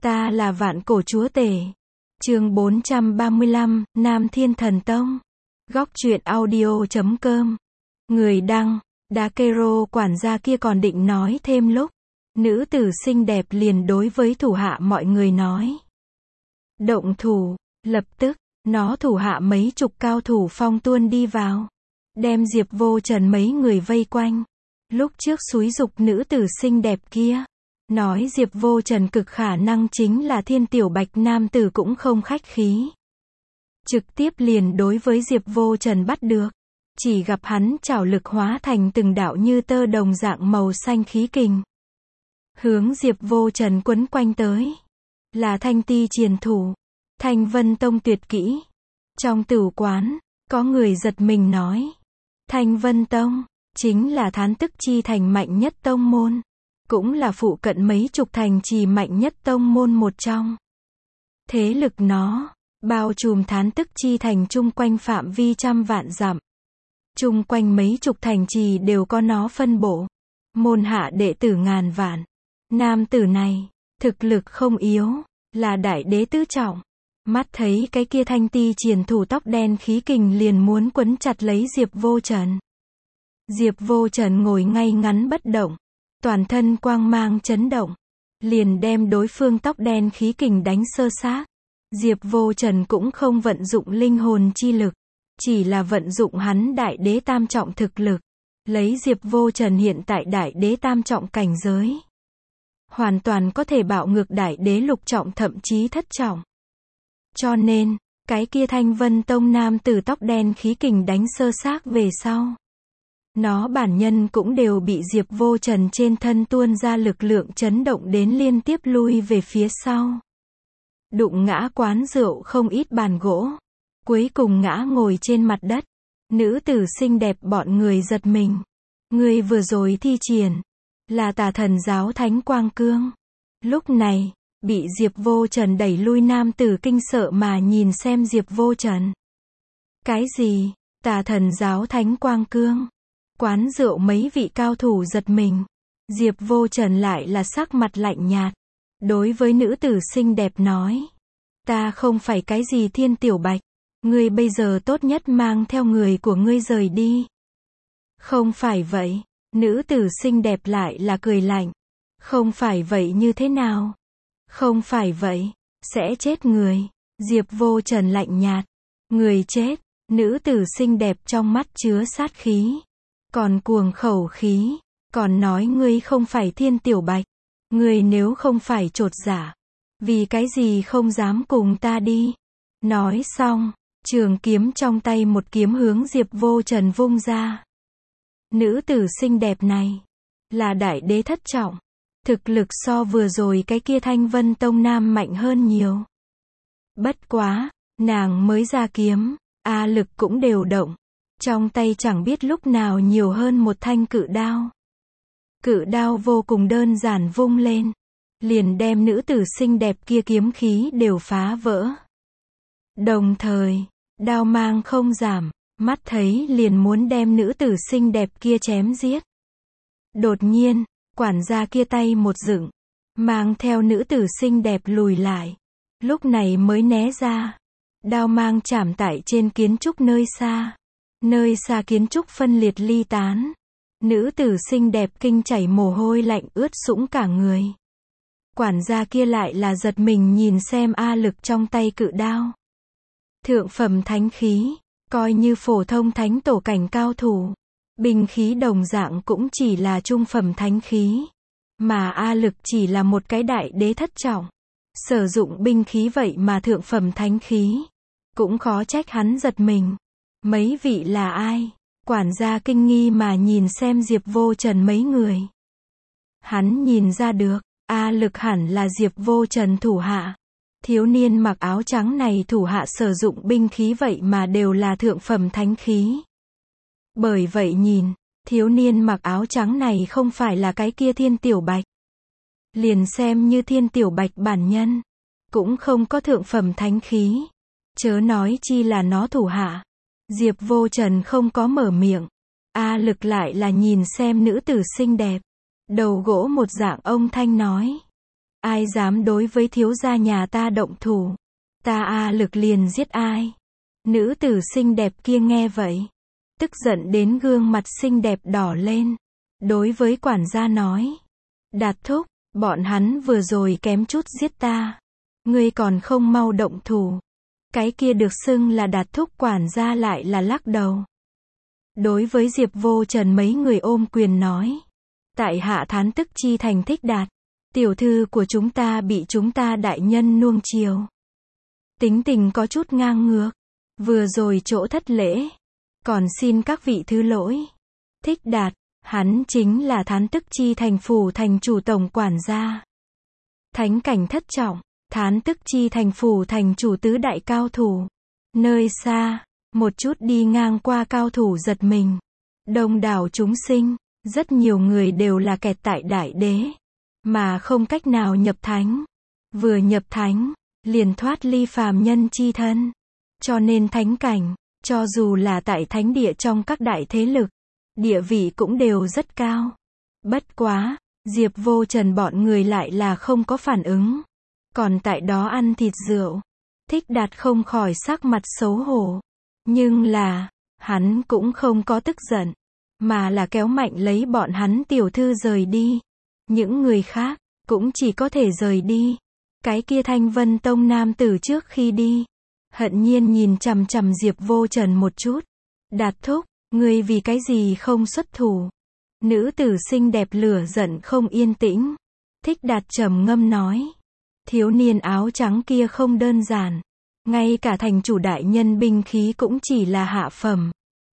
Ta là Vạn Cổ Chúa Tể. Chương 435, Nam Thiên Thần Tông. Góc truyện audio.com. Người đăng, Dakero. Quản gia kia còn định nói thêm lúc nữ tử xinh đẹp liền đối với thủ hạ mọi người nói. Động thủ, lập tức, nó thủ hạ mấy chục cao thủ phong tuôn đi vào. Đem Diệp Vô Trần mấy người vây quanh. Lúc trước xúi giục nữ tử xinh đẹp kia. Nói Diệp Vô Trần cực khả năng chính là Thiên Tiểu Bạch, nam tử cũng không khách khí. Trực tiếp liền đối với Diệp Vô Trần bắt được. Chỉ gặp hắn trảo lực hóa thành từng đạo như tơ đồng dạng màu xanh khí kình. Hướng Diệp Vô Trần quấn quanh tới. Là Thanh Ti Triền Thủ, Thanh Vân Tông tuyệt kỹ. Trong tửu quán, có người giật mình nói. Thanh Vân Tông, chính là Thán Tức Chi Thành mạnh nhất tông môn. Cũng là phụ cận mấy chục thành trì mạnh nhất tông môn một trong. Thế lực nó, bao trùm Thán Tức Chi Thành chung quanh phạm vi trăm vạn dặm. Chung quanh mấy chục thành trì đều có nó phân bổ. Môn hạ đệ tử ngàn vạn. Nam tử này, thực lực không yếu, là đại đế tứ trọng. Mắt thấy cái kia Thanh Ti Triền Thủ tóc đen khí kình liền muốn quấn chặt lấy Diệp Vô Trần. Diệp Vô Trần ngồi ngay ngắn bất động. Toàn thân quang mang chấn động. Liền đem đối phương tóc đen khí kình đánh sơ xác. Diệp Vô Trần cũng không vận dụng linh hồn chi lực. Chỉ là vận dụng hắn đại đế tam trọng thực lực. Lấy Diệp Vô Trần hiện tại đại đế tam trọng cảnh giới. Hoàn toàn có thể bạo ngược đại đế lục trọng thậm chí thất trọng. Cho nên, cái kia Thanh Vân Tông nam tử tóc đen khí kình đánh sơ xác về sau. Nó bản nhân cũng đều bị Diệp Vô Trần trên thân tuôn ra lực lượng chấn động đến liên tiếp lui về phía sau. Đụng ngã quán rượu không ít bàn gỗ. Cuối cùng ngã ngồi trên mặt đất. Nữ tử xinh đẹp bọn người giật mình. Người vừa rồi thi triển là Tà Thần giáo Thánh Quang Cương. Lúc này, bị Diệp Vô Trần đẩy lui nam tử kinh sợ mà nhìn xem Diệp Vô Trần. Cái gì? Tà Thần giáo Thánh Quang Cương? Quán rượu mấy vị cao thủ giật mình. Diệp Vô Trần lại là sắc mặt lạnh nhạt. Đối với nữ tử xinh đẹp nói. Ta không phải cái gì Thiên Tiểu Bạch. Ngươi bây giờ tốt nhất mang theo người của ngươi rời đi. Không phải vậy. Nữ tử xinh đẹp lại là cười lạnh. Không phải vậy như thế nào? Không phải vậy. Sẽ chết người. Diệp Vô Trần lạnh nhạt. Người chết. Nữ tử xinh đẹp trong mắt chứa sát khí. Còn cuồng khẩu khí. Còn nói ngươi không phải Thiên Tiểu Bạch. Ngươi nếu không phải chột dạ. Vì cái gì không dám cùng ta đi? Nói xong. Trường kiếm trong tay một kiếm hướng Diệp Vô Trần vung ra. Nữ tử xinh đẹp này. Là đại đế thất trọng. Thực lực so vừa rồi cái kia Thanh Vân Tông nam mạnh hơn nhiều. Bất quá. Nàng mới ra kiếm. Lực cũng đều động. Trong tay chẳng biết lúc nào nhiều hơn một thanh cự đao. Cự đao vô cùng đơn giản vung lên. Liền đem nữ tử xinh đẹp kia kiếm khí đều phá vỡ. Đồng thời, đao mang không giảm, mắt thấy liền muốn đem nữ tử xinh đẹp kia chém giết. Đột nhiên, quản gia kia tay một dựng, mang theo nữ tử xinh đẹp lùi lại. Lúc này mới né ra. Đao mang chạm tại trên kiến trúc nơi xa. Nơi xa kiến trúc phân liệt ly tán. Nữ tử xinh đẹp kinh chảy mồ hôi lạnh ướt sũng cả người. Quản gia kia lại là giật mình nhìn xem lực trong tay cự đao. Thượng phẩm thánh khí, coi như phổ thông thánh tổ cảnh cao thủ. Binh khí đồng dạng cũng chỉ là trung phẩm thánh khí. Mà lực chỉ là một cái đại đế thất trọng. Sử dụng binh khí vậy mà thượng phẩm thánh khí. Cũng khó trách hắn giật mình. Mấy vị là ai? Quản gia kinh nghi mà nhìn xem Diệp Vô Trần mấy người. Hắn nhìn ra được, lực hẳn là Diệp Vô Trần thủ hạ. Thiếu niên mặc áo trắng này thủ hạ sử dụng binh khí vậy mà đều là thượng phẩm thánh khí. Bởi vậy nhìn, thiếu niên mặc áo trắng này không phải là cái kia Thiên Tiểu Bạch. Liền xem như Thiên Tiểu Bạch bản nhân, cũng không có thượng phẩm thánh khí. Chớ nói chi là nó thủ hạ. Diệp Vô Trần không có mở miệng. Lực lại là nhìn xem nữ tử xinh đẹp. Đầu gỗ một dạng ông thanh nói. Ai dám đối với thiếu gia nhà ta động thủ, ta lực liền giết ai. Nữ tử xinh đẹp kia nghe vậy, tức giận đến gương mặt xinh đẹp đỏ lên. Đối với quản gia nói, Đạt thúc, bọn hắn vừa rồi kém chút giết ta. Ngươi còn không mau động thủ. Cái kia được xưng là Đạt thúc quản gia lại là lắc đầu. Đối với Diệp Vô Trần mấy người ôm quyền nói, tại hạ thán tức chi thành Thích Đạt. Tiểu thư của chúng ta bị chúng ta đại nhân nuông chiều. Tính tình có chút ngang ngược. Vừa rồi chỗ thất lễ. Còn xin các vị thứ lỗi. Thích Đạt, hắn chính là thán tức chi thành phủ thành chủ tổng quản gia. Thánh cảnh thất trọng, thán tức chi thành phủ thành chủ tứ đại cao thủ. Nơi xa, một chút đi ngang qua cao thủ giật mình. Đông đảo chúng sinh, rất nhiều người đều là kẹt tại đại đế. Mà không cách nào nhập thánh. Vừa nhập thánh, liền thoát ly phàm nhân chi thân. Cho nên thánh cảnh, cho dù là tại thánh địa trong các đại thế lực, địa vị cũng đều rất cao. Bất quá, Diệp Vô Trần bọn người lại là không có phản ứng. Còn tại đó ăn thịt rượu. Thích Đạt không khỏi sắc mặt xấu hổ. Nhưng là, hắn cũng không có tức giận. Mà là kéo mạnh lấy bọn hắn tiểu thư rời đi. Những người khác, cũng chỉ có thể rời đi. Cái kia Thanh Vân Tông nam tử trước khi đi, hận nhiên nhìn chằm chằm Diệp Vô Trần một chút. Đạt thúc, ngươi vì cái gì không xuất thủ? Nữ tử xinh đẹp lửa giận không yên tĩnh. Thích Đạt trầm ngâm nói. Thiếu niên áo trắng kia không đơn giản. Ngay cả thành chủ đại nhân binh khí cũng chỉ là hạ phẩm.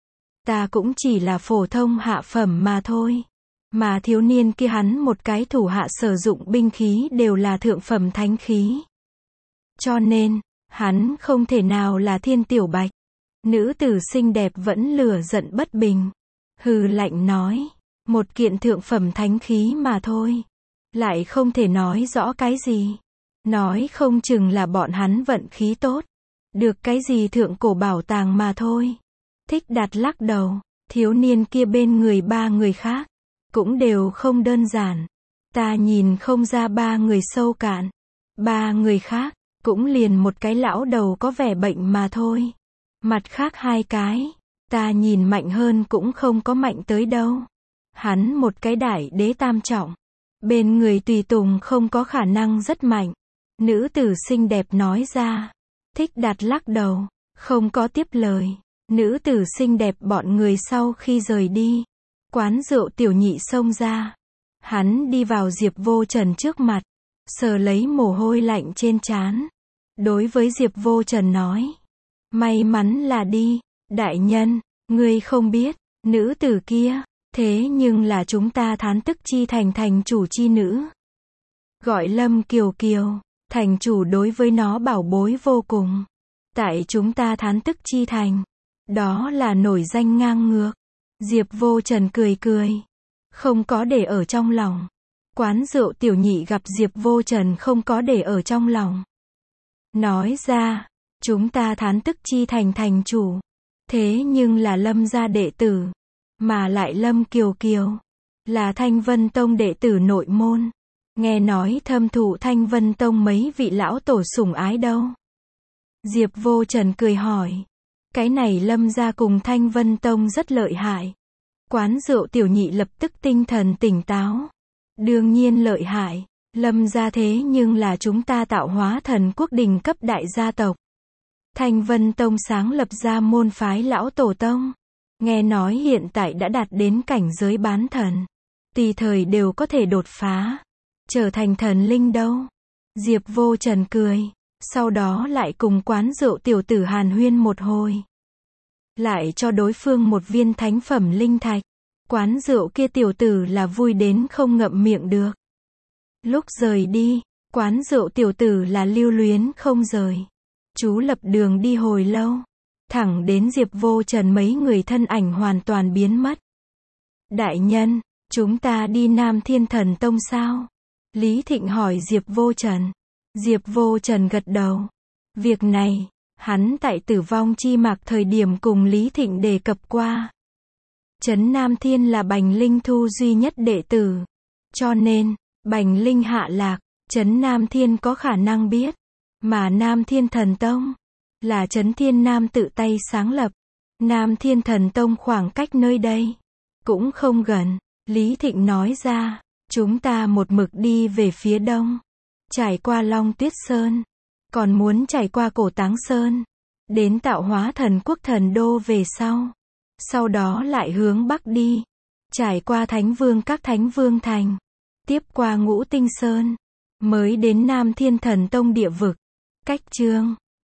Ta cũng chỉ là phổ thông hạ phẩm mà thôi. Mà thiếu niên kia hắn một cái thủ hạ sử dụng binh khí đều là thượng phẩm thánh khí. Cho nên, hắn không thể nào là Thiên Tiểu Bạch. Nữ tử xinh đẹp vẫn lửa giận bất bình. Hừ lạnh nói, một kiện thượng phẩm thánh khí mà thôi. Lại không thể nói rõ cái gì. Nói không chừng là bọn hắn vận khí tốt. Được cái gì thượng cổ bảo tàng mà thôi. Thích Đạt lắc đầu, thiếu niên kia bên người ba người khác. Cũng đều không đơn giản. Ta nhìn không ra ba người sâu cạn. Ba người khác, cũng liền một cái lão đầu có vẻ bệnh mà thôi. Mặt khác hai cái, ta nhìn mạnh hơn cũng không có mạnh tới đâu. Hắn một cái đại đế tam trọng. Bên người tùy tùng không có khả năng rất mạnh. Nữ tử xinh đẹp nói ra. Thích Đạt lắc đầu, không có tiếp lời. Nữ tử xinh đẹp bọn người sau khi rời đi. Quán rượu tiểu nhị xông ra. Hắn đi vào Diệp Vô Trần trước mặt. Sờ lấy mồ hôi lạnh trên trán. Đối với Diệp Vô Trần nói. May mắn là đi. Đại nhân, ngươi không biết. Nữ tử kia. Thế nhưng là chúng ta thán tức chi thành thành chủ chi nữ. Gọi Lâm Kiều Kiều. Thành chủ đối với nó bảo bối vô cùng. Tại chúng ta thán tức chi thành. Đó là nổi danh ngang ngược. Diệp Vô Trần cười cười. Không có để ở trong lòng. Quán rượu tiểu nhị gặp Diệp Vô Trần không có để ở trong lòng. Nói ra, chúng ta thán tức chi thành thành chủ. Thế nhưng là Lâm gia đệ tử. Mà lại Lâm Kiều Kiều. Là Thanh Vân Tông đệ tử nội môn. Nghe nói thâm thụ Thanh Vân Tông mấy vị lão tổ sủng ái đâu. Diệp Vô Trần cười hỏi. Cái này Lâm gia cùng Thanh Vân Tông rất lợi hại. Quán rượu tiểu nhị lập tức tinh thần tỉnh táo. Đương nhiên lợi hại. Lâm gia thế nhưng là chúng ta tạo hóa thần quốc đỉnh cấp đại gia tộc. Thanh Vân Tông sáng lập ra môn phái lão tổ tông. Nghe nói hiện tại đã đạt đến cảnh giới bán thần. Tùy thời đều có thể đột phá. Trở thành thần linh đâu. Diệp Vô Trần cười. Sau đó lại cùng quán rượu tiểu tử hàn huyên một hồi. Lại cho đối phương một viên thánh phẩm linh thạch. Quán rượu kia tiểu tử là vui đến không ngậm miệng được. Lúc rời đi, quán rượu tiểu tử là lưu luyến không rời. Chú lập đường đi hồi lâu. Thẳng đến Diệp Vô Trần mấy người thân ảnh hoàn toàn biến mất. Đại nhân, chúng ta đi Nam Thiên Thần Tông sao? Lý Thịnh hỏi Diệp Vô Trần. Diệp Vô Trần gật đầu. Việc này, hắn tại Tử Vong Chi Mạc thời điểm cùng Lý Thịnh đề cập qua. Trấn Nam Thiên là Bành Linh Thu duy nhất đệ tử. Cho nên, Bành Linh hạ lạc, Trấn Nam Thiên có khả năng biết, mà Nam Thiên Thần Tông là Trấn Thiên Nam tự tay sáng lập. Nam Thiên Thần Tông khoảng cách nơi đây cũng không gần. Lý Thịnh nói ra, chúng ta một mực đi về phía đông, trải qua Long Tuyết Sơn, còn muốn trải qua Cổ Táng Sơn, đến Tạo Hóa Thần Quốc thần đô về sau. Sau đó lại hướng bắc đi, trải qua Thánh Vương các Thánh Vương thành, tiếp qua Ngũ Tinh Sơn, mới đến Nam Thiên Thần Tông địa vực. Cách chương